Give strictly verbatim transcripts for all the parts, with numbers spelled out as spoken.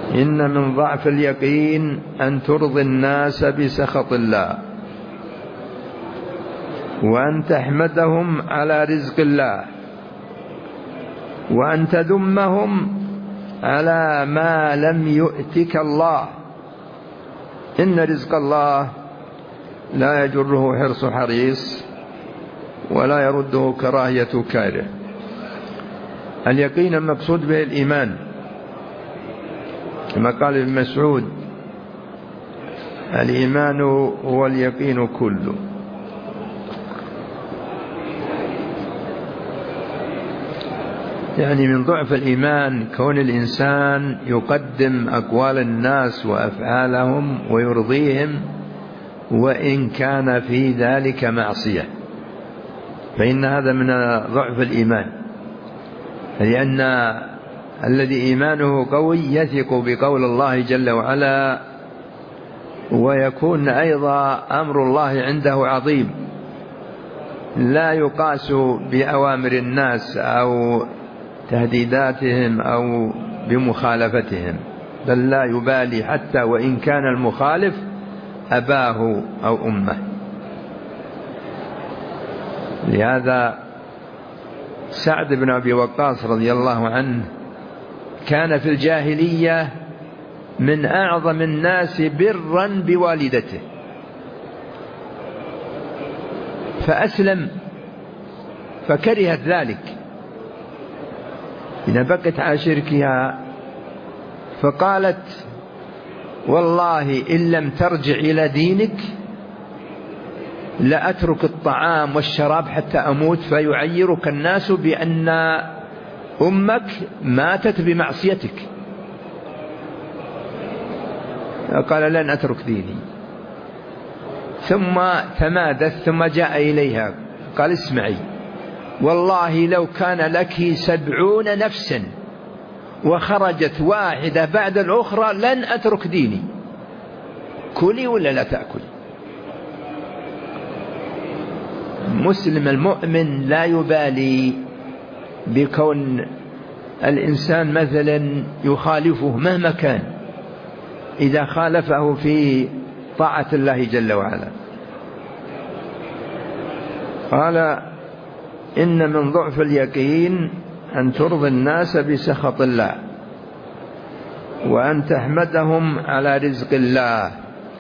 إن من ضعف اليقين أن ترضي الناس بسخط الله، وأن تحمدهم على رزق الله، وأن تذمهم على ما لم يؤتك الله. إن رزق الله لا يجره حرص حريص ولا يرده كراهية كاره. اليقين المقصود به الإيمان، كما قال ابن مسعود: الإيمان هو اليقين كله. يعني من ضعف الإيمان كون الإنسان يقدم أقوال الناس وأفعالهم ويرضيهم وإن كان في ذلك معصية، فإن هذا من ضعف الإيمان، لأن الذي إيمانه قوي يثق بقول الله جل وعلا، ويكون أيضا أمر الله عنده عظيم، لا يقاس بأوامر الناس أو تهديداتهم أو بمخالفتهم، بل لا يبالي حتى وإن كان المخالف أباه أو أمه. لهذا سعد بن أبي وقاص رضي الله عنه كان في الجاهلية من أعظم الناس برا بوالدته، فأسلم فكرهت ذلك، إذا بقت على شركها، فقالت: والله إن لم ترجع إلى دينك لأترك الطعام والشراب حتى أموت، فيعيرك الناس بأن أمك ماتت بمعصيتك. قال: لن أترك ديني. ثم تمادت، ثم جاء إليها قال: اسمعي، والله لو كان لك سبعون نفسا وخرجت واحدة بعد الأخرى لن أترك ديني، كلي ولا لا تأكل. مسلم المؤمن لا يبالي بكون الإنسان مثلا يخالفه مهما كان، إذا خالفه في طاعة الله جل وعلا. قال: إن من ضعف اليقين أن ترضي الناس بسخط الله، وأن تحمدهم على رزق الله.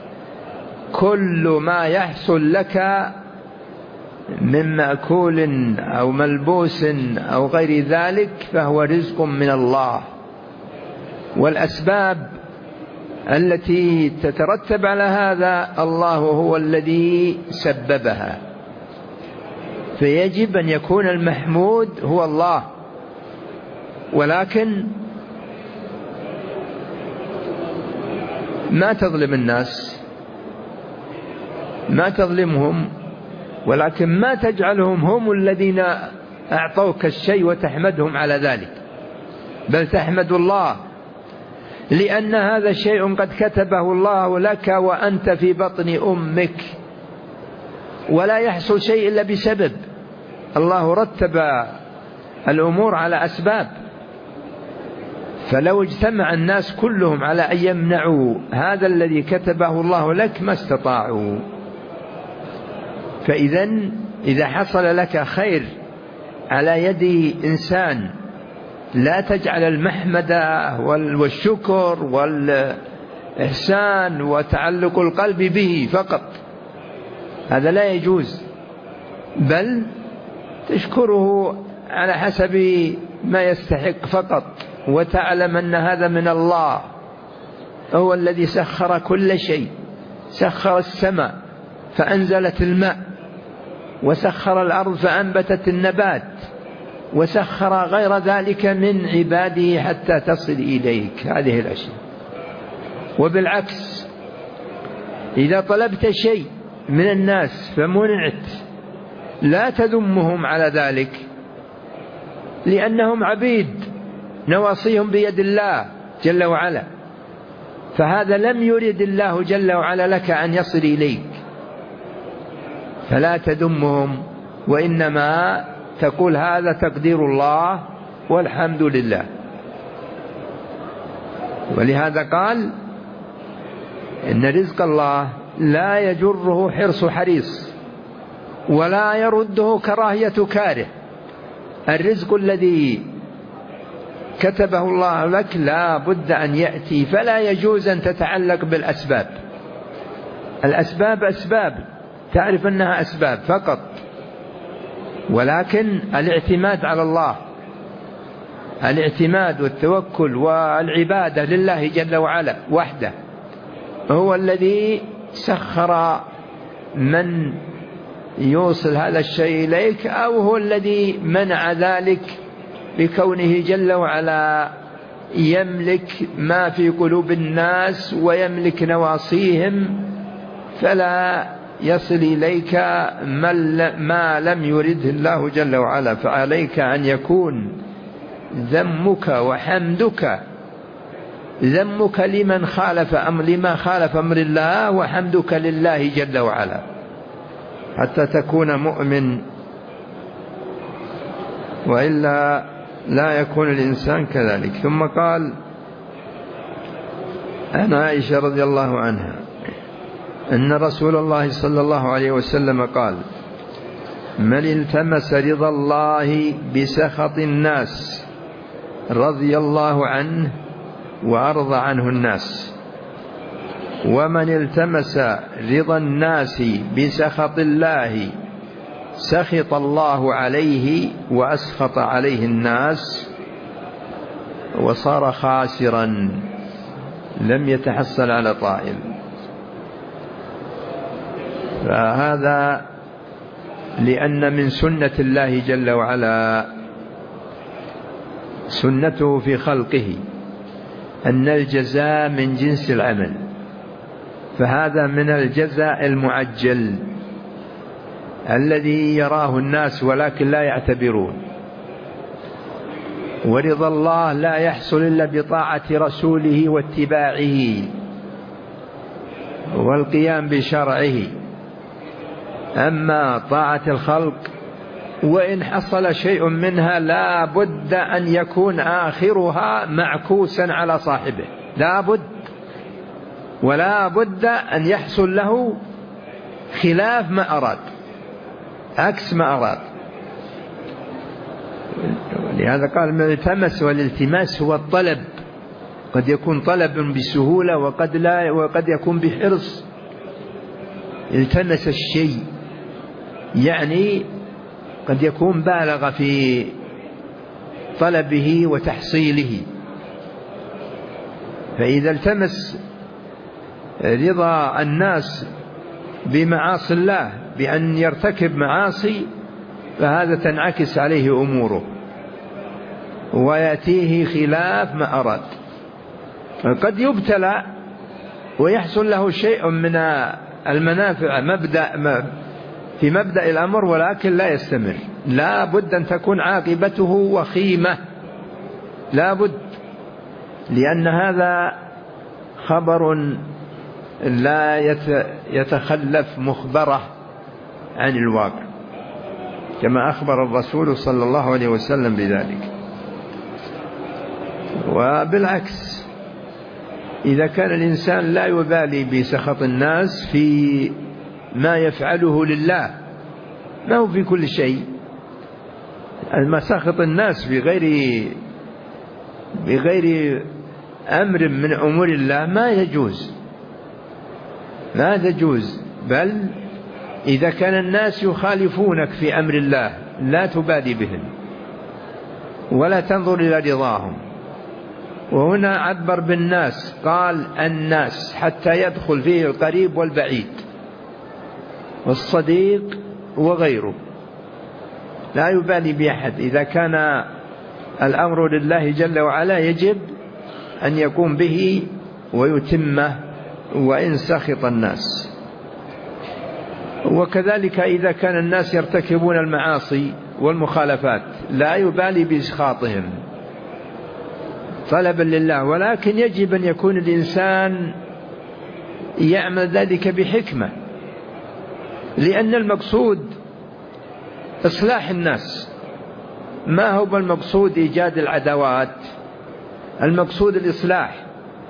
كل ما يحصل لك من مأكول أو ملبوس أو غير ذلك فهو رزق من الله، والأسباب التي تترتب على هذا الله هو الذي سببها، فيجب أن يكون المحمود هو الله. ولكن ما تظلم الناس، ما تظلمهم، ولكن ما تجعلهم هم الذين أعطوك الشيء وتحمدهم على ذلك، بل تحمد الله، لأن هذا شيء قد كتبه الله لك وأنت في بطن أمك، ولا يحصل شيء إلا بسبب. الله رتب الأمور على أسباب، فلو اجتمع الناس كلهم على أن يمنعوا هذا الذي كتبه الله لك ما استطاعوا. فإذا إذا حصل لك خير على يد إنسان لا تجعل المحمدة والشكر والإحسان وتعلق القلب به فقط، هذا لا يجوز، بل تشكره على حسب ما يستحق فقط، وتعلم أن هذا من الله، هو الذي سخر كل شيء، سخر السماء فأنزلت الماء، وسخر الأرض فأنبتت النبات، وسخر غير ذلك من عباده حتى تصل إليك هذه الأشياء. وبالعكس إذا طلبت شيء من الناس فمنعت لا تذمهم على ذلك، لأنهم عبيد نواصيهم بيد الله جل وعلا، فهذا لم يرد الله جل وعلا لك أن يصل إليك، فلا تذمهم، وإنما تقول هذا تقدير الله والحمد لله. ولهذا قال إن رزق الله لا يجره حرص حريص ولا يرده كراهية كاره. الرزق الذي كتبه الله لك لا بد أن يأتي، فلا يجوز أن تتعلق بالأسباب. الأسباب أسباب، تعرف أنها أسباب فقط، ولكن الاعتماد على الله، الاعتماد والتوكل والعبادة لله جل وعلا وحده، هو الذي سخر من يوصل هذا الشيء إليك، أو هو الذي منع ذلك بكونه جل وعلا يملك ما في قلوب الناس ويملك نواصيهم، فلا يصل إليك ما لم يرده الله جل وعلا. فعليك أن يكون ذمك وحمدك، ذمك لمن خالف أمر لما خالف أمر الله، وحمدك لله جل وعلا، حتى تكون مؤمن، وإلا لا يكون الإنسان كذلك. ثم قال عن عائشة رضي الله عنها أن رسول الله صلى الله عليه وسلم قال: من التمس رضا الله بسخط الناس رضي الله عنه وأرضى عنه الناس، ومن التمس رضا الناس بسخط الله سخط الله عليه وأسخط عليه الناس وصار خاسرا لم يتحصل على طائل. فهذا لأن من سنة الله جل وعلا، سنته في خلقه، أن الجزاء من جنس العمل، فهذا من الجزاء المعجل الذي يراه الناس ولكن لا يعتبرون. ورضا الله لا يحصل إلا بطاعة رسوله واتباعه والقيام بشرعه. أما طاعة الخلق وإن حصل شيء منها لا بد أن يكون آخرها معكوسا على صاحبه، لا بد، ولا بد أن يحصل له خلاف ما أراد، عكس ما أراد. لهذا قال من التمس، والالتماس هو الطلب، قد يكون طلب بسهولة وقد لا، وقد يكون بحرص. التمس الشيء يعني قد يكون بالغ في طلبه وتحصيله. فإذا التمس رضا الناس بمعاصي الله بأن يرتكب معاصي، فهذا تنعكس عليه أموره ويأتيه خلاف ما أراد. قد يبتلى ويحصل له شيء من المنافع مبدأ في مبدأ الأمر، ولكن لا يستمر، لا بد أن تكون عاقبته وخيمة، لا بد، لأن هذا خبر لا يتخلف مخبره عن الواقع، كما أخبر الرسول صلى الله عليه وسلم بذلك. وبالعكس، إذا كان الإنسان لا يبالي بسخط الناس في ما يفعله لله، ما هو في كل شيء، سخط الناس بغير بغير أمر من أمور الله ما يجوز، ما يجوز. بل إذا كان الناس يخالفونك في أمر الله لا تبالي بهم ولا تنظر إلى رضاهم. وهنا عبر بالناس، قال الناس حتى يدخل فيه القريب والبعيد والصديق وغيره، لا يبالي بأحد. إذا كان الأمر لله جل وعلا يجب أن يقوم به ويتمه وإن سخط الناس. وكذلك إذا كان الناس يرتكبون المعاصي والمخالفات لا يبالي بإسخاطهم طلبا لله، ولكن يجب أن يكون الإنسان يعمل ذلك بحكمة، لأن المقصود إصلاح الناس، ما هو المقصود إيجاد العداوات، المقصود الإصلاح.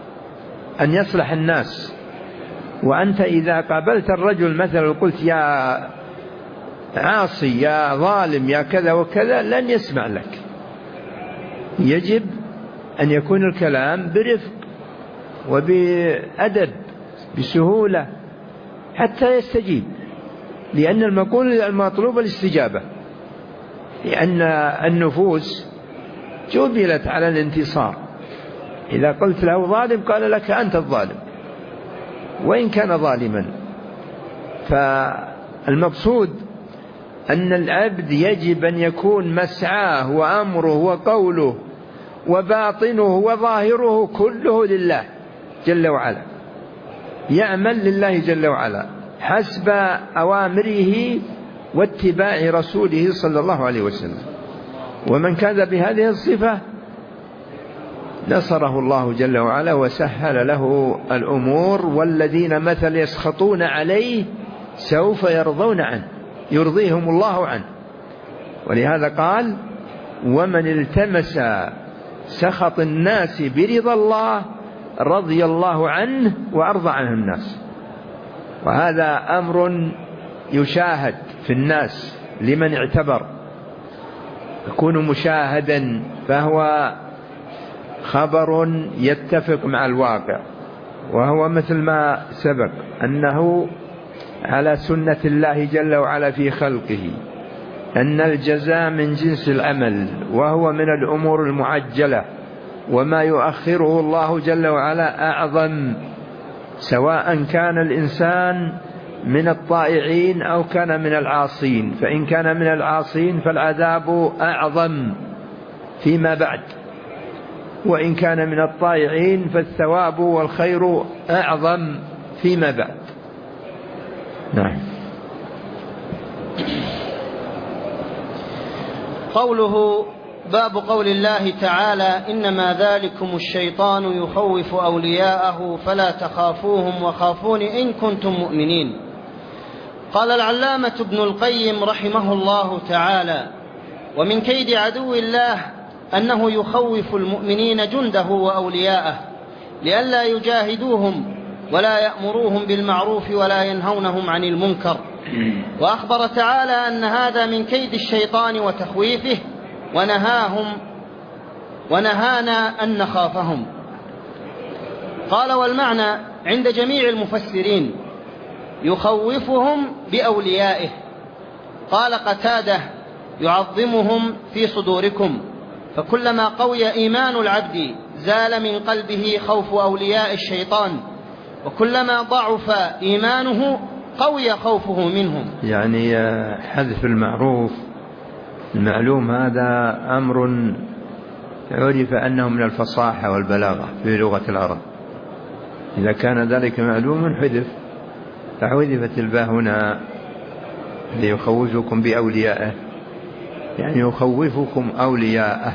أن يصلح الناس. وأنت إذا قابلت الرجل مثلا وقلت يا عاصي يا ظالم يا كذا وكذا لن يسمع لك. يجب أن يكون الكلام برفق وبأدب بسهولة حتى يستجيب، لأن المقول المطلوب الاستجابة، لأن النفوس جبلت على الانتصار. إذا قلت له ظالم قال لك أنت الظالم وإن كان ظالما. فالمقصود أن العبد يجب أن يكون مسعاه وأمره وقوله وباطنه وظاهره كله لله جل وعلا، يعمل لله جل وعلا حسب أوامره واتباع رسوله صلى الله عليه وسلم. ومن كان بهذه الصفة نصره الله جل وعلا وسهل له الأمور، والذين مثل يسخطون عليه سوف يرضون عنه يرضيهم الله عنه. ولهذا قال ومن التمس سخط الناس برضا الله رضي الله عنه وأرضى عنه الناس. وهذا أمر يشاهد في الناس لمن اعتبر، يكون مشاهدا، فهو خبر يتفق مع الواقع، وهو مثل ما سبق أنه على سنة الله جل وعلا في خلقه أن الجزاء من جنس العمل، وهو من الأمور المعجلة، وما يؤخره الله جل وعلا أعظم، سواء كان الإنسان من الطائعين أو كان من العاصين. فإن كان من العاصين فالعذاب أعظم فيما بعد، وإن كان من الطائعين فالثواب والخير أعظم فيما بعد. نعم. قوله باب قول الله تعالى إنما ذلكم الشيطان يخوف أولياءه فلا تخافوهم وخافون إن كنتم مؤمنين. قال العلامة ابن القيم رحمه الله تعالى ومن كيد عدو الله أنه يخوف المؤمنين جنده وأولياءه لئلا يجاهدوهم ولا يأمروهم بالمعروف ولا ينهونهم عن المنكر. وأخبر تعالى أن هذا من كيد الشيطان وتخويفه ونهاهم ونهانا أن نخافهم. قال والمعنى عند جميع المفسرين يخوفهم بأوليائه. قال قتادة يعظمهم في صدوركم، فكلما قوي إيمان العبد زال من قلبه خوف أولياء الشيطان، وكلما ضعف إيمانه قوي خوفه منهم. يعني حذف المعروف المعلوم هذا أمر عرف أنه من الفصاحة والبلاغة في لغة العرب. إذا كان ذلك معلوم حذف، فحذفت الباء هنا ليخوفكم بأوليائه، يعني يخوفكم أولياءه،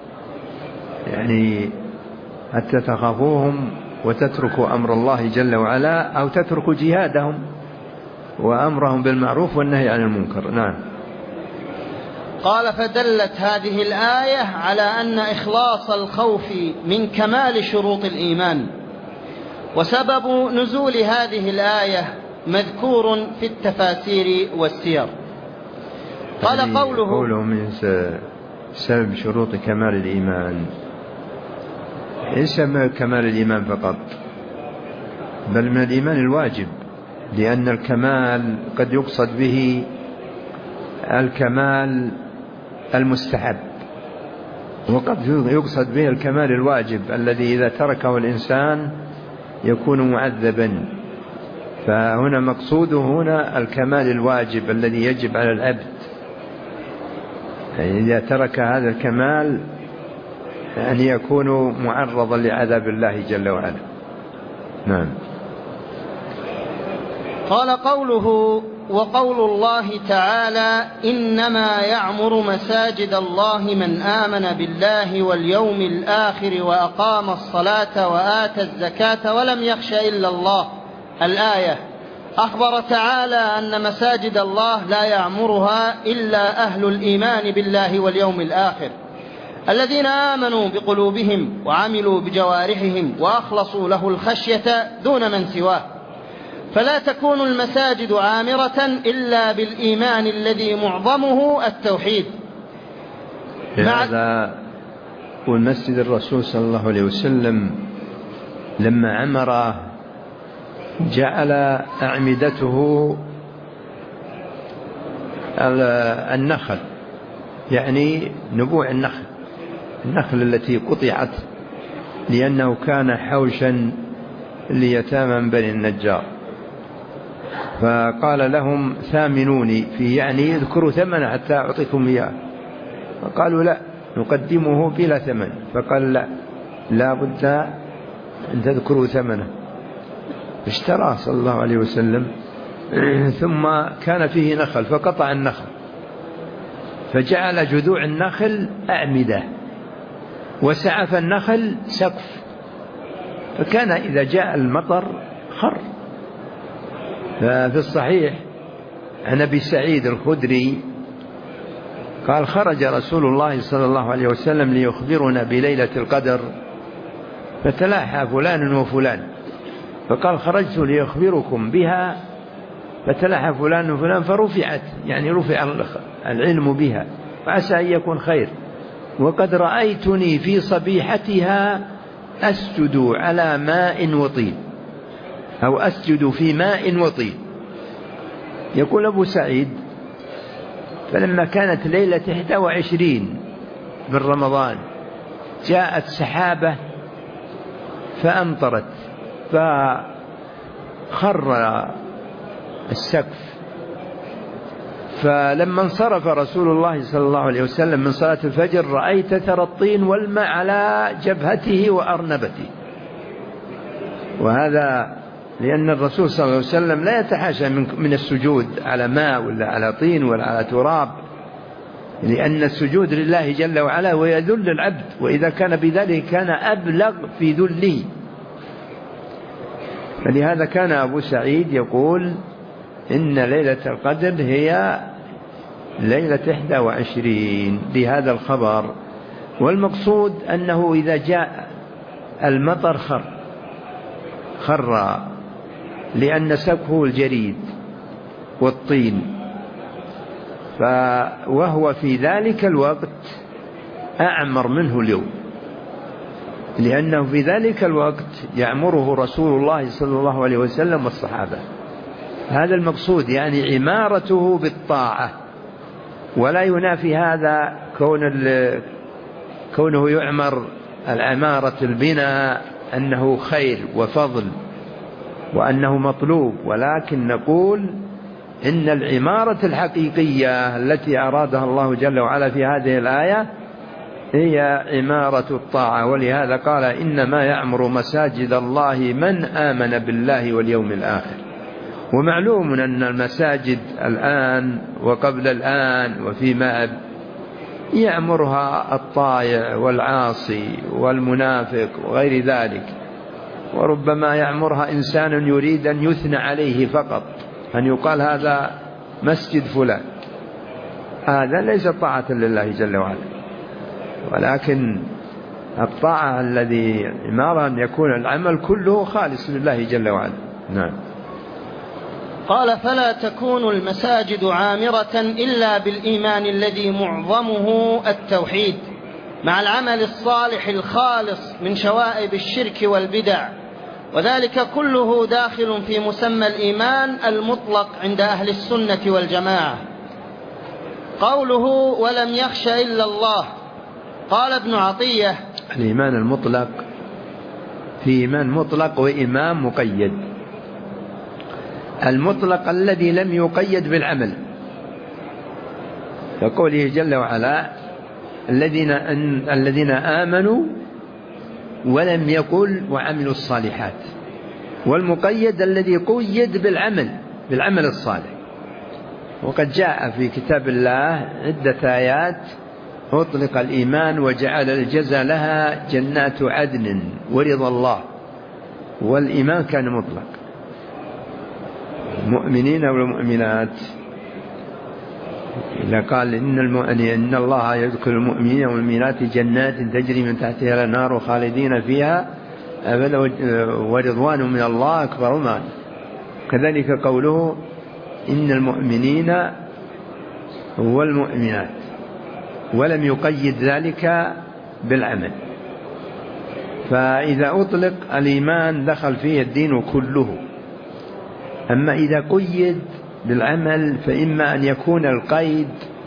يعني حتى تخافوهم وتتركوا أمر الله جل وعلا، أو تتركوا جهادهم وأمرهم بالمعروف والنهي عن المنكر. نعم. قال فدلت هذه الآية على أن إخلاص الخوف من كمال شروط الإيمان. وسبب نزول هذه الآية مذكور في التفاسير والسير. قال يعني قوله قوله من سبب شروط كمال الإيمان، ليس من كمال الإيمان فقط، بل من الإيمان الواجب، لأن الكمال قد يقصد به الكمال المستحب، وقد يقصد به الكمال الواجب الذي إذا تركه الإنسان يكون معذبا. فهنا مقصوده هنا الكمال الواجب الذي يجب على العبد، يعني إذا ترك هذا الكمال أن يكون معرضا لعذاب الله جل وعلا. نعم. قال قوله وقول الله تعالى إنما يعمر مساجد الله من آمن بالله واليوم الآخر وأقام الصلاة وآتى الزكاة ولم يخش إلا الله، الآية. أخبر تعالى أن مساجد الله لا يعمرها إلا أهل الإيمان بالله واليوم الآخر، الذين آمنوا بقلوبهم وعملوا بجوارحهم وأخلصوا له الخشية دون من سواه، فلا تكون المساجد عامرة إلا بالإيمان الذي معظمه التوحيد. هذا والمسجد الرسول صلى الله عليه وسلم لما عمر جعل أعمدته النخل، يعني نبوع النخل النخل التي قطعت لأنه كان حوشا ليتامى بني النجار، فقال لهم ثامنوني فيه، يعني اذكروا ثمنه حتى أعطيكم إياه. فقالوا لا نقدمه بلا ثمن، فقال لا لا بد أن تذكروا ثمنه. اشتراه صلى الله عليه وسلم ثم كان فيه نخل فقطع النخل فجعل جذوع النخل أعمدة وسعف النخل سقف، فكان إذا جاء المطر خر. ففي الصحيح عن أبي سعيد الخدري قال خرج رسول الله صلى الله عليه وسلم ليخبرنا بليلة القدر، فتلاحى فلان وفلان، فقال خرجت ليخبركم بها فتلاحى فلان وفلان فرفعت، يعني رفع العلم بها، فعسى أن يكون خير. وقد رأيتني في صبيحتها أسجد على ماء وطين، أو أسجد في ماء وطين. يقول أبو سعيد فلما كانت ليلة إحدى وعشرين من رمضان جاءت سحابة فأمطرت فخر السقف، فلما انصرف رسول الله صلى الله عليه وسلم من صلاة الفجر رأيت ثرى الطين والماء على جبهته وأرنبته. وهذا لأن الرسول صلى الله عليه وسلم لا يتحاشى من السجود على ماء ولا على طين ولا على تراب، لأن السجود لله جل وعلا ويذل العبد، وإذا كان بذلك كان أبلغ في ذله. فلهذا كان أبو سعيد يقول إن ليلة القدر هي ليلة إحدى وعشرين بهذا الخبر. والمقصود أنه إذا جاء المطر خر خر لأن سقفه الجريد والطين، وهو في ذلك الوقت أعمر منه اليوم، لأنه في ذلك الوقت يعمره رسول الله صلى الله عليه وسلم والصحابة. هذا المقصود، يعني عمارته بالطاعة. ولا ينافي هذا كون كونه يعمر العمارة البناء أنه خير وفضل وأنه مطلوب، ولكن نقول إن العمارة الحقيقية التي أرادها الله جل وعلا في هذه الآية هي عمارة الطاعة. ولهذا قال إنما يعمر مساجد الله من آمن بالله واليوم الآخر. ومعلوم أن المساجد الآن وقبل الآن وفيما يعمرها الطائع والعاصي والمنافق وغير ذلك، وربما يعمرها إنسان يريد أن يثنى عليه فقط، أن يقال هذا مسجد فلان. هذا ليس طاعة لله جل وعلا، ولكن الطاعة الذي عمارة أن يكون العمل كله خالص لله جل وعلا. نعم. قال فلا تكون المساجد عامرة إلا بالإيمان الذي معظمه التوحيد مع العمل الصالح الخالص من شوائب الشرك والبدع، وذلك كله داخل في مسمى الإيمان المطلق عند أهل السنة والجماعة. قوله ولم يخش إلا الله، قال ابن عطية الإيمان المطلق في إيمان مطلق وإيمان مقيد. المطلق الذي لم يقيد بالعمل، فقوله جل وعلا الذين الذين آمنوا ولم يقل وعملوا الصالحات. والمقيد الذي قيد بالعمل بالعمل الصالح. وقد جاء في كتاب الله عدة آيات أطلق الإيمان وجعل الجزاء لها جنات عدن ورضا الله، والإيمان كان مطلق. المؤمنين والمؤمنات إذا قال إن, إن الله يدخل المؤمنين والمؤمنات جنات تجري من تحتها الأنهار خالدين فيها أبدا ورضوان من الله أكبر ما. كذلك قوله إن المؤمنين والمؤمنات، ولم يقيد ذلك بالعمل. فإذا أطلق الإيمان دخل فيه الدين كله. أما إذا قيد بالعمل فإما أن يكون القيد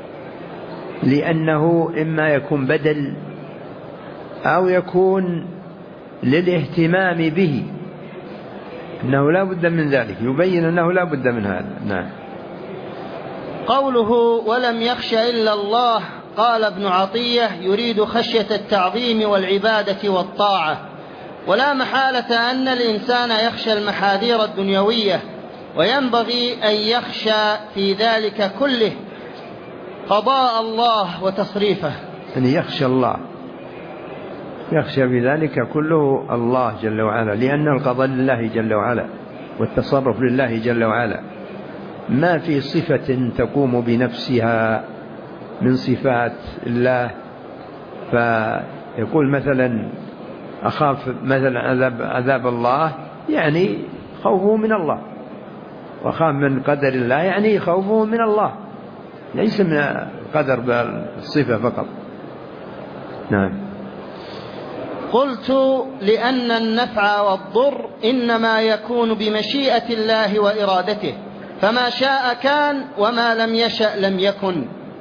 لأنه إما يكون بدل أو يكون للاهتمام به، أنه لا بد من ذلك، يبين أنه لا بد من هذا. نعم. قوله ولم يخش إلا الله، قال ابن عطية يريد خشية التعظيم والعبادة والطاعة، ولا محالة أن الإنسان يخشى المحاذير الدنيوية، وينبغي أن يخشى في ذلك كله قضاء الله وتصريفه. أن يخشى الله، يخشى في ذلك كله الله جل وعلا، لأن القضاء لله جل وعلا والتصرف لله جل وعلا، ما في صفة تقوم بنفسها من صفات الله. فيقول مثلا أخاف مثلا عذاب, عذاب الله، يعني خوفه من الله، وخاف من قدر الله يعني خوفه من الله، ليس من قدر بالصفة فقط. نعم. قلت لأن النفع والضر إنما يكون بمشيئة الله وإرادته، فما شاء كان وما لم يشأ لم يكن.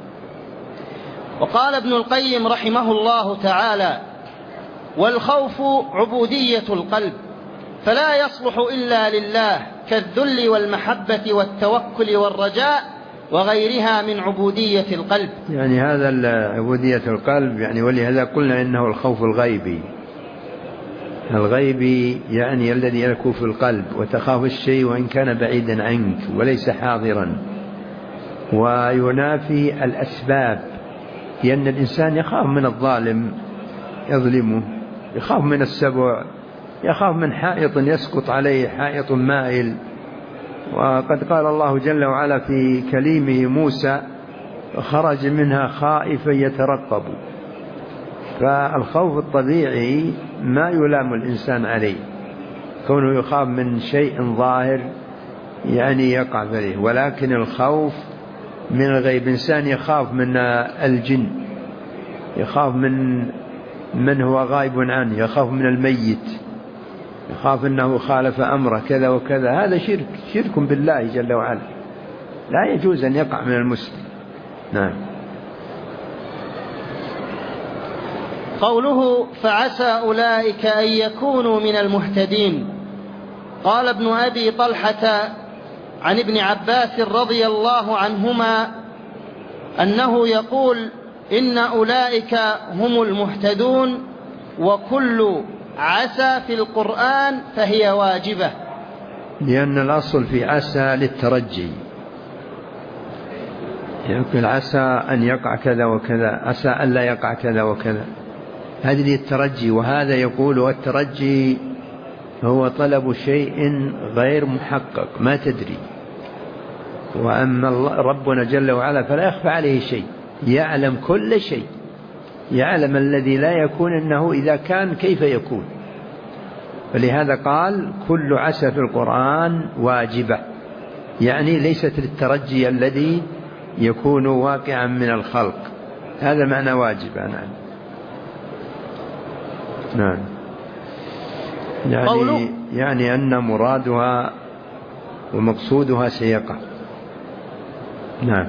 وقال ابن القيم رحمه الله تعالى: والخوف عبودية القلب، فلا يصلح إلا لله، كالذل والمحبة والتوكل والرجاء وغيرها من عبودية القلب. يعني هذا عبودية القلب، يعني ولهذا قلنا إنه الخوف الغيبي. الغيبي يعني الذي يكون في القلب، وتخاف الشيء وإن كان بعيدا عنك وليس حاضرا، وينافي الأسباب، لأن الإنسان يخاف من الظالم يظلمه، يخاف من السبع، يخاف من حائط يسقط عليه، حائط مائل. وقد قال الله جل وعلا في كليمه موسى: خرج منها خائفا يترقب. فالخوف الطبيعي ما يلام الإنسان عليه، كونه يخاف من شيء ظاهر يعني يقع فيه، ولكن الخوف من الغيب. إنسان يخاف من الجن، يخاف من من هو غائب عنه، يخاف من الميت، يخاف أنه خالف أمره كذا وكذا، هذا شرك، شرك بالله جل وعلا، لا يجوز أن يقع من المسلم. نعم. قوله فعسى أولئك أن يكونوا من المهتدين، قال ابن أبي طلحة عن ابن عباس رضي الله عنهما أنه يقول: إن أولئك هم المهتدون، وكل عسى في القرآن فهي واجبة. لأن الأصل في عسى للترجي، يقول عسى أن يقع كذا وكذا، عسى أن لا يقع كذا وكذا، هذه للترجي. وهذا يقول والترجي هو طلب شيء غير محقق ما تدري، وأما ربنا جل وعلا فلا يخفى عليه شيء، يعلم كل شيء، يعلم الذي لا يكون إنه إذا كان كيف يكون. فلهذا قال كل عسى في القرآن واجبة، يعني ليست للترجي الذي يكون واقعا من الخلق، هذا معنى واجبة. نعم. نعم. يعني, يعني أن مرادها ومقصودها سيقع. نعم.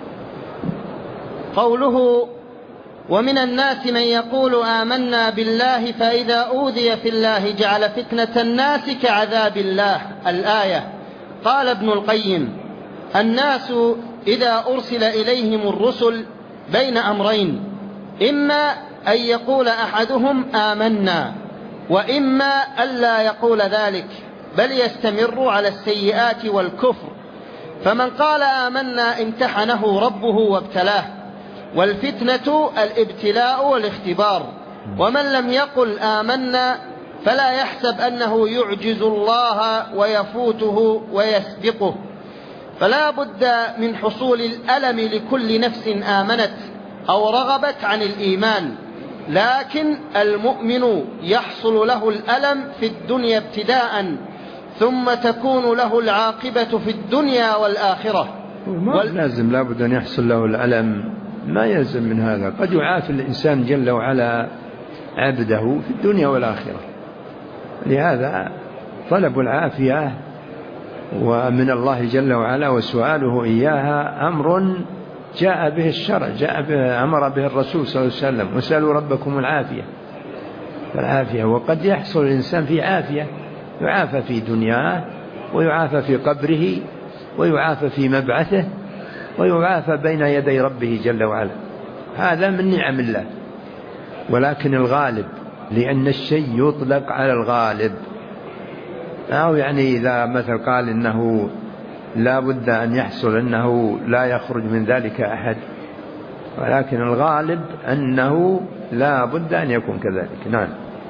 قوله ومن الناس من يقول آمنا بالله فإذا أوذي في الله جعل فتنة الناس كعذاب الله، الآية. قال ابن القيم: الناس إذا أرسل إليهم الرسل بين أمرين، إما أن يقول أحدهم آمنا، وإما ألا يقول ذلك بل يستمر على السيئات والكفر. فمن قال آمنا امتحنه ربه وابتلاه، والفتنة الابتلاء والاختبار. ومن لم يقل آمنا فلا يحسب أنه يعجز الله ويفوته ويسبقه، فلا بد من حصول الألم لكل نفس آمنت أو رغبت عن الإيمان، لكن المؤمن يحصل له الألم في الدنيا ابتداء، ثم تكون له العاقبة في الدنيا والآخرة. ما وال... لازم لابد أن يحصل له الألم، ما يلزم من هذا. قد يعافي الإنسان جل وعلا عبده في الدنيا والآخرة، لهذا طلب العافية ومن الله جل وعلا وسؤاله إياها أمر جاء به الشرع، جاء به أمر به الرسول صلى الله عليه وسلم، وسألوا ربكم العافية. العافية، وقد يحصل الإنسان في عافية، يعافى في دنياه ويعافى في قبره ويعافى في مبعثه ويعافى بين يدي ربه جل وعلا، هذا من نعم الله. ولكن الغالب، لأن الشيء يطلق على الغالب، أو يعني إذا مثل قال إنه لا بد أن يحصل أنه لا يخرج من ذلك أحد، ولكن الغالب أنه لا بد أن يكون كذلك. نعم.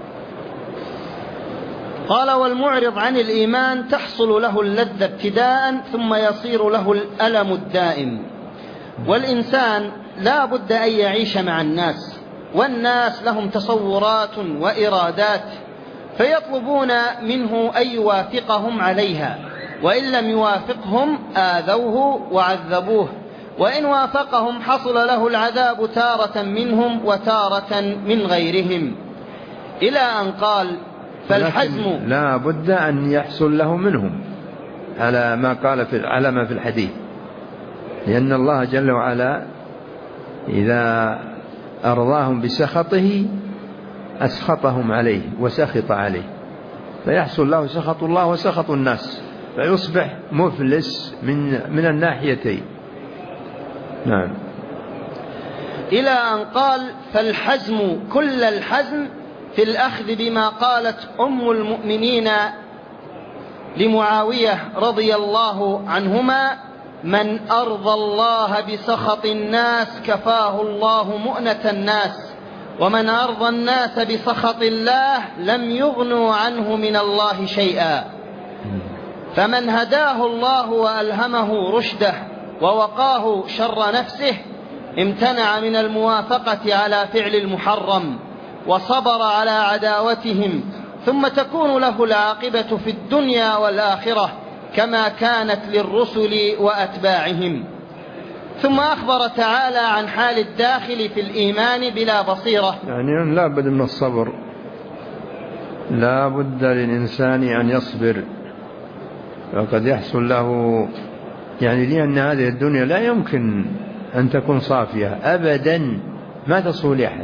قال: والمعرض عن الإيمان تحصل له اللذة ابتداء ثم يصير له الألم الدائم. والإنسان لا بد أن يعيش مع الناس، والناس لهم تصورات وإرادات، فيطلبون منه أن يوافقهم عليها، وإن لم يوافقهم آذوه وعذبوه، وإن وافقهم حصل له العذاب تارة منهم وتارة من غيرهم، إلى أن قال: فالحزم لا بد أن يحصل له منهم على ما قال في على ما في الحديث، لأن الله جل وعلا إذا أرضاهم بسخطه أسخطهم عليه وسخط عليه، فيحصل له سخط الله وسخط الناس، فيصبح مفلس من من الناحيتين. نعم. إلى أن قال: فالحزم كل الحزم في الأخذ بما قالت أم المؤمنين لمعاوية رضي الله عنهما: من أرضى الله بسخط الناس كفاه الله مؤنة الناس، ومن أرضى الناس بسخط الله لم يغنوا عنه من الله شيئا. فمن هداه الله وألهمه رشده ووقاه شر نفسه امتنع من الموافقة على فعل المحرم وصبر على عداوتهم، ثم تكون له العاقبة في الدنيا والآخرة كما كانت للرسل وأتباعهم. ثم أخبر تعالى عن حال الداخل في الإيمان بلا بصيرة، يعني لا بد من الصبر، لا بد للإنسان أن يصبر، وقد يحصل له يعني لأن هذه الدنيا لا يمكن أن تكون صافية أبدا، ما تصول لأحد.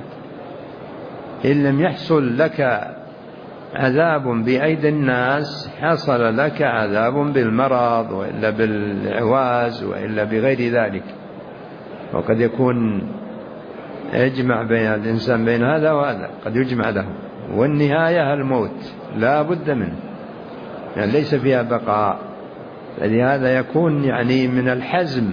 إن لم يحصل لك عذاب بأيدي الناس حصل لك عذاب بالمرض وإلا بالعواز وإلا بغير ذلك، وقد يكون يجمع بين الإنسان بين هذا وهذا، قد يجمع له، والنهاية الموت لا بد منه، يعني ليس فيها بقاء. فلهذا يكون يعني من الحزم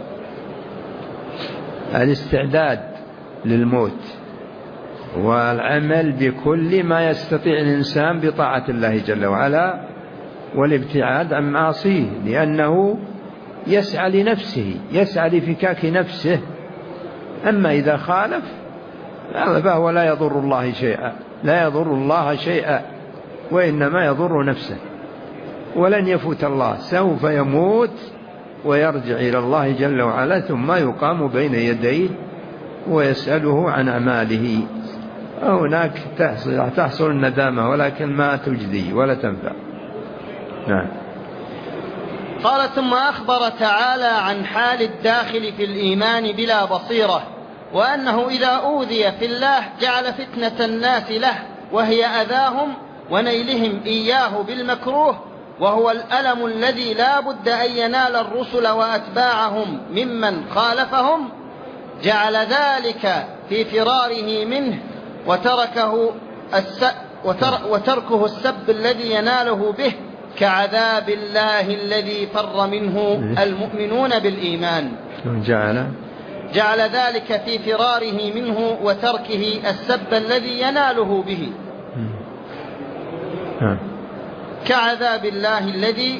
الاستعداد للموت والعمل بكل ما يستطيع الإنسان بطاعة الله جل وعلا والابتعاد عن معاصيه، لأنه يسعى لنفسه، يسعى لفكاك نفسه. أما إذا خالف فهو لا يضر الله شيئا، لا يضر الله شيئا، وإنما يضر نفسه، ولن يفوت الله، سوف يموت ويرجع إلى الله جل وعلا، ثم يقام بين يديه ويسأله عن أعماله. هناك تحصل, تحصل الندامة، ولكن ما تجدي ولا تنفع. نعم. قال: ثم أخبر تعالى عن حال الداخل في الإيمان بلا بصيرة، وأنه إذا أوذي في الله جعل فتنة الناس له، وهي أذاهم ونيلهم إياه بالمكروه، وهو الألم الذي لا بد أن ينال الرسل وأتباعهم ممن خالفهم، جعل ذلك في فراره منه وتركه الس... وتر... وتركه السب الذي يناله به كعذاب الله الذي فر منه المؤمنون بالإيمان. جعل جعل ذلك في فراره منه وتركه السب الذي يناله به كعذاب الله الذي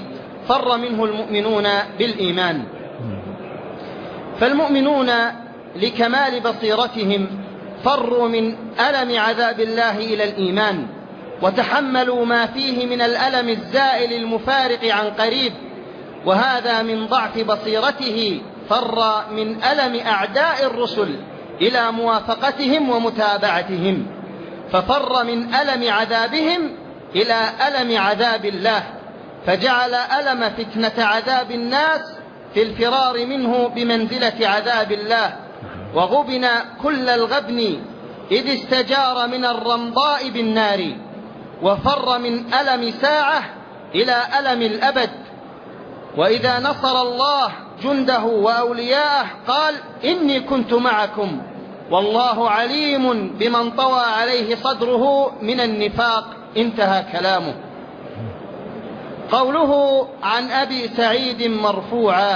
فر منه المؤمنون بالإيمان. فالمؤمنون لكمال بصيرتهم فروا من ألم عذاب الله إلى الإيمان، وتحملوا ما فيه من الألم الزائل المفارق عن قريب، وهذا من ضعف بصيرته فر من ألم أعداء الرسل إلى موافقتهم ومتابعتهم، ففر من ألم عذابهم إلى ألم عذاب الله، فجعل ألم فتنة عذاب الناس في الفرار منه بمنزلة عذاب الله، وغبن كل الغبن إذ استجار من الرمضاء بالنار، وفر من ألم ساعة إلى ألم الأبد. وإذا نصر الله جنده وأولياءه قال إني كنت معكم والله عليم بمن طوى عليه صدره من النفاق. انتهى كلامه. قوله عن أبي سعيد مرفوعا: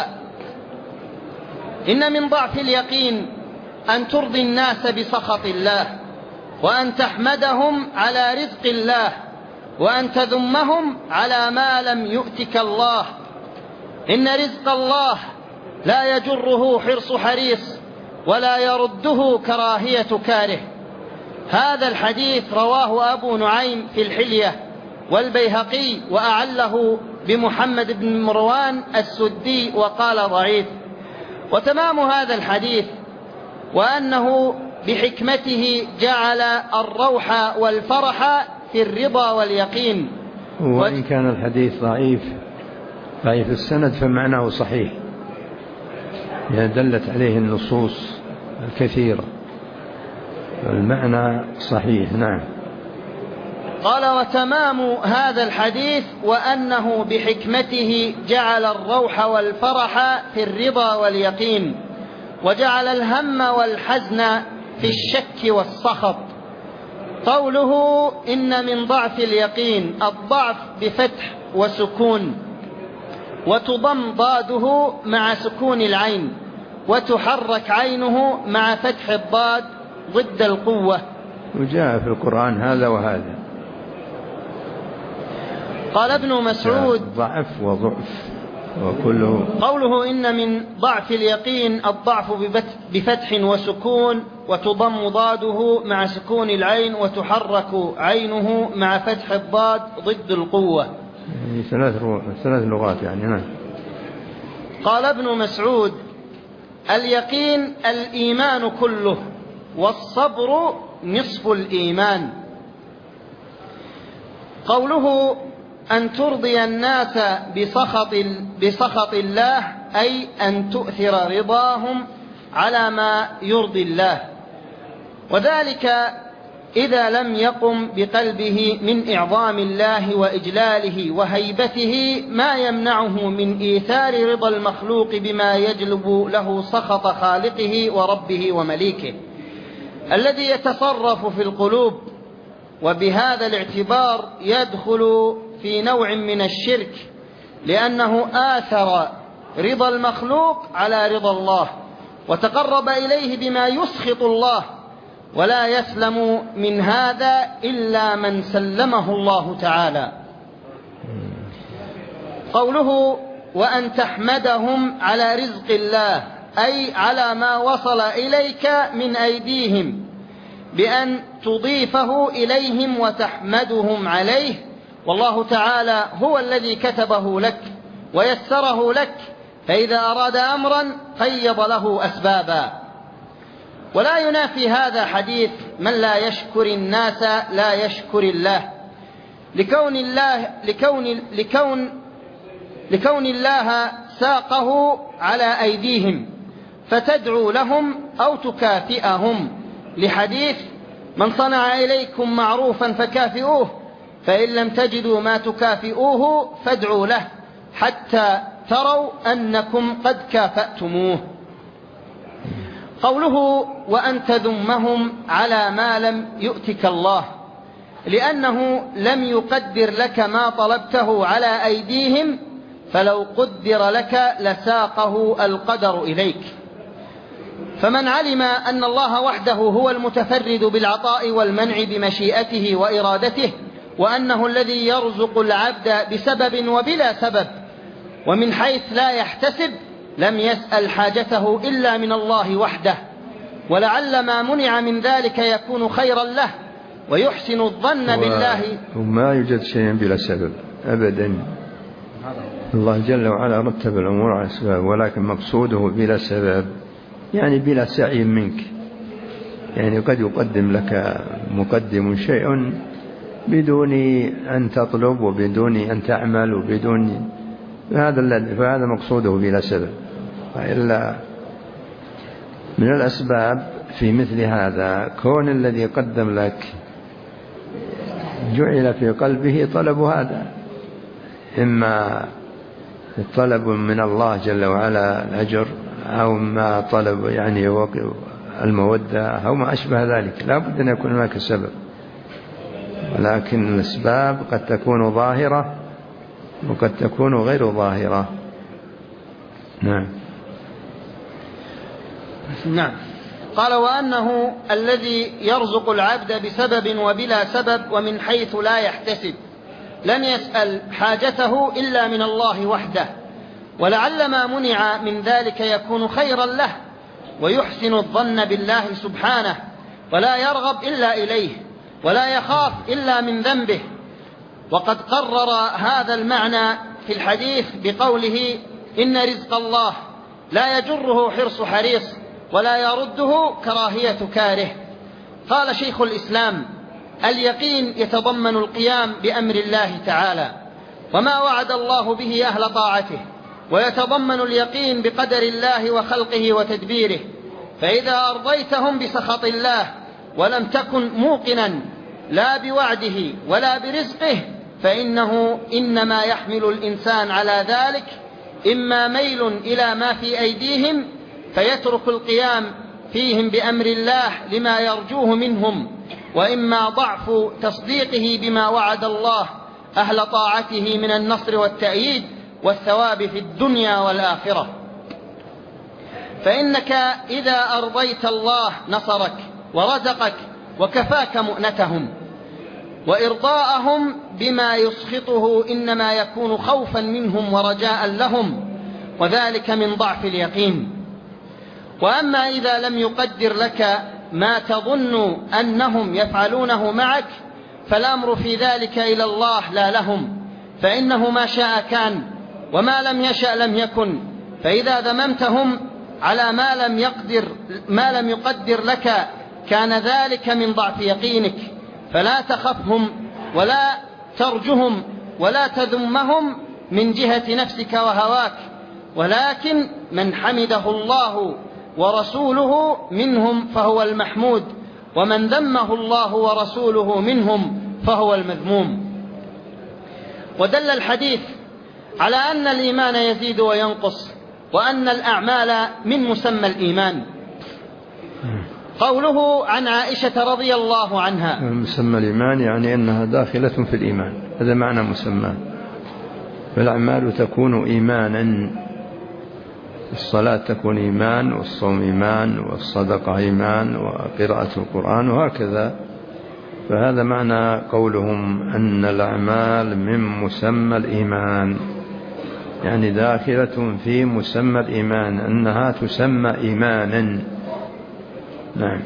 إن من ضعف اليقين أن ترضي الناس بسخط الله، وأن تحمدهم على رزق الله، وأن تذمهم على ما لم يؤتك الله. إن رزق الله لا يجره حرص حريص، ولا يرده كراهية كاره. هذا الحديث رواه أبو نعيم في الحلية والبيهقي، وأعله بمحمد بن مروان السدي وقال ضعيف. وتمام هذا الحديث وأنه بحكمته جعل الروح والفرح في الرضا واليقين. وإن كان الحديث ضعيف ضعيف السند فمعناه صحيح، يعني دلت عليه النصوص الكثيرة، المعنى صحيح. نعم. قال: وتمام هذا الحديث وأنه بحكمته جعل الروح والفرح في الرضا واليقين، وجعل الهم والحزن في الشك والسخط. قوله إن من ضعف اليقين، الضعف بفتح وسكون، وتضم ضاده مع سكون العين، وتحرك عينه مع فتح الضاد ضد القوة. وجاء في القرآن هذا وهذا. قال ابن مسعود: ضعف وضعف وكله. قوله إن من ضعف اليقين، الضعف بفتح وسكون، وتضم ضاده مع سكون العين، وتحرك عينه مع فتح الضاد ضد القوة. يعني ثلاث ثلاث لغات يعني. نعم. قال ابن مسعود: اليقين الإيمان كله، والصبر نصف الإيمان. قوله أن ترضي الناس بسخط, بسخط الله، أي أن تؤثر رضاهم على ما يرضي الله، وذلك إذا لم يقم بقلبه من إعظام الله وإجلاله وهيبته ما يمنعه من إيثار رضا المخلوق بما يجلب له سخط خالقه وربه ومليكه الذي يتصرف في القلوب. وبهذا الاعتبار يدخل في نوع من الشرك، لأنه آثر رضا المخلوق على رضا الله، وتقرب إليه بما يسخط الله، ولا يسلم من هذا إلا من سلمه الله تعالى. قوله وأن تحمدهم على رزق الله، أي على ما وصل إليك من أيديهم، بأن تضيفه إليهم وتحمدهم عليه، والله تعالى هو الذي كتبه لك ويسره لك، فإذا أراد أمرا قيض له أسبابا. ولا ينافي هذا حديث من لا يشكر الناس لا يشكر الله، لكون الله لكون لكون لكون الله ساقه على أيديهم فتدعو لهم أو تكافئهم، لحديث من صنع إليكم معروفا فكافئوه، فإن لم تجدوا ما تكافئوه فادعوا له حتى تروا أنكم قد كافأتموه. قوله وأن تذمهم على ما لم يؤتك الله، لأنه لم يقدر لك ما طلبته على أيديهم، فلو قدر لك لساقه القدر إليك. فمن علم أن الله وحده هو المتفرد بالعطاء والمنع بمشيئته وإرادته، وأنه الذي يرزق العبد بسبب وبلا سبب، ومن حيث لا يحتسب لم يسأل حاجته إلا من الله وحده، ولعل ما منع من ذلك يكون خيرا له، ويحسن الظن بالله. وما يوجد شيء بلا سبب أبدا، الله جل وعلا رتب الأمور على أسباب، ولكن مقصوده بلا سبب يعني بلا سعي منك. يعني قد يقدم لك مقدم شيء بدون أن تطلب وبدون أن تعمل وبدون هذا الذي فهذا مقصوده بلا سبب. وإلا من الأسباب في مثل هذا كون الذي قدم لك جعل في قلبه طلب هذا، إما طلب من الله جل وعلا الأجر أو ما طلب يعني المودة أو ما أشبه ذلك، لا بد أن يكون هناك سبب. ولكن الأسباب قد تكون ظاهرة وقد تكون غير ظاهرة. نعم. نعم. قال: وأنه الذي يرزق العبد بسبب وبلا سبب ومن حيث لا يحتسب لم يسأل حاجته إلا من الله وحده، ولعل ما منع من ذلك يكون خيرا له، ويحسن الظن بالله سبحانه، ولا يرغب إلا إليه، ولا يخاف إلا من ذنبه. وقد قرر هذا المعنى في الحديث بقوله: إن رزق الله لا يجره حرص حريص ولا يرده كراهية كاره. قال شيخ الإسلام: اليقين يتضمن القيام بأمر الله تعالى وما وعد الله به أهل طاعته، ويتضمن اليقين بقدر الله وخلقه وتدبيره. فإذا أرضيتهم بسخط الله ولم تكن موقنا لا بوعده ولا برزقه فإنه إنما يحمل الإنسان على ذلك إما ميل إلى ما في أيديهم فيترك القيام فيهم بأمر الله لما يرجوه منهم، وإما ضعف تصديقه بما وعد الله أهل طاعته من النصر والتأييد والثواب في الدنيا والآخرة. فإنك إذا أرضيت الله نصرك ورزقك وكفاك مؤنتهم، وإرضاءهم بما يسخطه إنما يكون خوفا منهم ورجاء لهم، وذلك من ضعف اليقين. وأما إذا لم يقدر لك ما تظن أنهم يفعلونه معك فالأمر في ذلك إلى الله لا لهم، فإنه ما شاء كان وما لم يشأ لم يكن. فإذا ذممتهم على ما لم يقدر ما لم يقدر لك كان ذلك من ضعف يقينك، فلا تخفهم ولا ترجهم ولا تذمهم من جهة نفسك وهواك، ولكن من حمده الله ورسوله منهم فهو المحمود، ومن ذمه الله ورسوله منهم فهو المذموم. ودل الحديث على أن الإيمان يزيد وينقص، وأن الأعمال من مسمى الإيمان. قوله عن عائشة رضي الله عنها: مسمى الإيمان يعني أنها داخلة في الإيمان، هذا معنى مسمى. فالأعمال تكون إيمانا، الصلاة تكون إيمان، والصوم إيمان، والصدقة إيمان، وقراءة القرآن، وهكذا. فهذا معنى قولهم أن الأعمال من مسمى الإيمان، يعني داخلة في مسمى الإيمان، أنها تسمى إيمانا. نعم.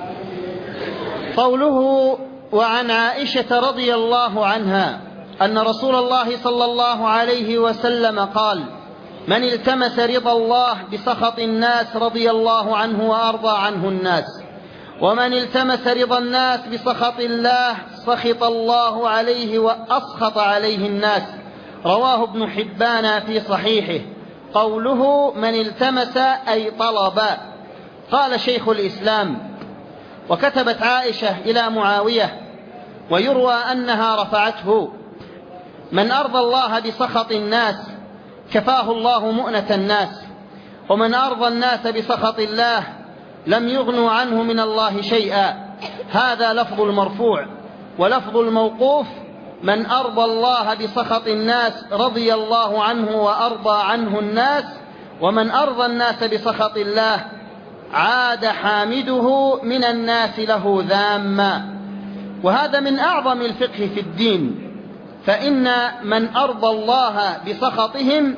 قوله وعن عائشة رضي الله عنها أن رسول الله صلى الله عليه وسلم قال: من التمس رضا الله بسخط الناس رضي الله عنه وأرضى عنه الناس، ومن التمس رضا الناس بسخط الله سخط الله عليه وأسخط عليه الناس. رواه ابن حبان في صحيحه. قوله من التمس أي طلب. قال شيخ الإسلام: وكتبت عائشة إلى معاوية، ويروى أنها رفعته: من أرضى الله بسخط الناس كفاه الله مؤنة الناس، ومن أرضى الناس بسخط الله لم يغنوا عنه من الله شيئا. هذا لفظ المرفوع. ولفظ الموقوف: من أرضى الله بسخط الناس رضي الله عنه وأرضى عنه الناس، ومن أرضى الناس بسخط الله عاد حامده من الناس له ذاما. وهذا من أعظم الفقه في الدين، فإن من أرضى الله بسخطهم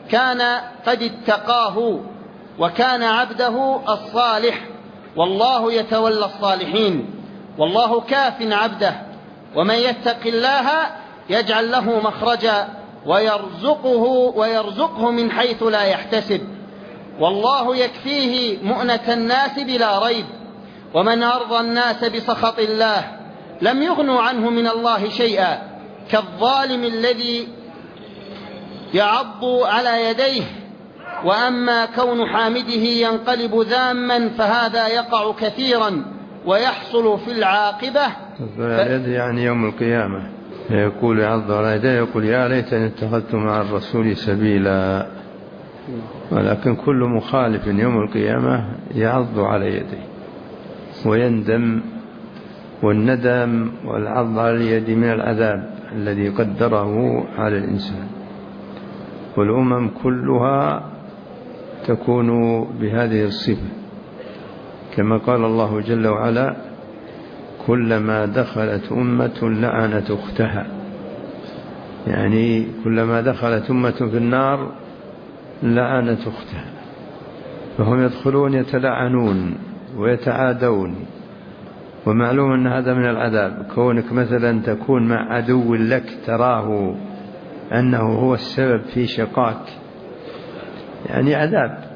كان قد اتقاه وكان عبده الصالح، والله يتولى الصالحين، والله كاف عبده، ومن يتق الله يجعل له مخرجا ويرزقه ويرزقه من حيث لا يحتسب، والله يكفيه مؤنة الناس بلا ريب، ومن أرضى الناس بسخط الله لم يغنوا عنه من الله شيئا، كالظالم الذي يعض على يديه. وأما كون حامده ينقلب ذاما فهذا يقع كثيرا ويحصل في العاقبة. ف... يعني يوم القيامة يقول يعض على يديه يقول يا ليتني اتخذت مع الرسول سبيلا، ولكن كل مخالف يوم القيامة يعض على يديه ويندم، والندم والعض على اليد من العذاب الذي قدره على الإنسان. والأمم كلها تكون بهذه الصفة، كما قال الله جل وعلا كلما دخلت أمة لعنت أختها، يعني كلما دخلت أمة في النار لعنت أختها، فهم يدخلون يتلعنون ويتعادون. ومعلوم أن هذا من العذاب، كونك مثلا تكون مع عدو لك تراه أنه هو السبب في شقاك، يعني عذاب.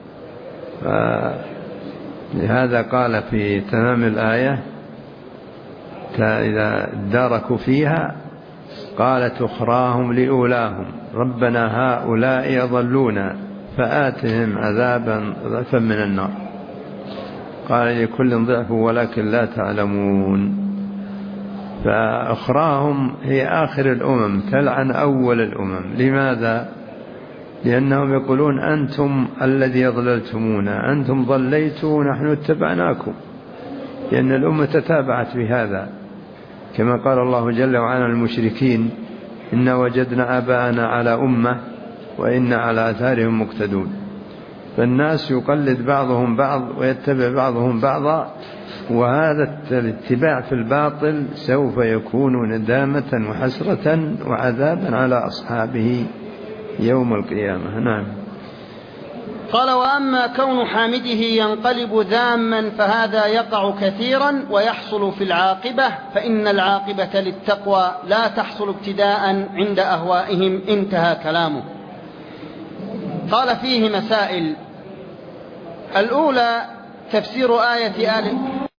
لهذا قال في تمام الآية إذا داركوا فيها قالت أخراهم لأولاهم ربنا هؤلاء يضلون فآتهم عذابا ضعفا من النار، قال لكل ضعف ولكن لا تعلمون. فأخراهم هي آخر الأمم تلعن أول الأمم. لماذا؟ لأنهم يقولون أنتم الذي أضللتمونا، أنتم ضليتوا نحن اتبعناكم، لأن الأمة تتابعت بهذا، كما قال الله جل وعلا المشركين إنا وجدنا آباءنا على أمة وإنا على آثارهم مقتدون. فالناس يقلد بعضهم بعض ويتبع بعضهم بعضا، وهذا الاتباع في الباطل سوف يكون ندامة وحسرة وعذابا على أصحابه يوم القيامة. نعم. قال وأما كون حامده ينقلب ذاما فهذا يقع كثيرا ويحصل في العاقبة، فإن العاقبة للتقوى لا تحصل ابتداء عند أهوائهم. انتهى كلامه. قال فيه مسائل. الأولى تفسير آية آل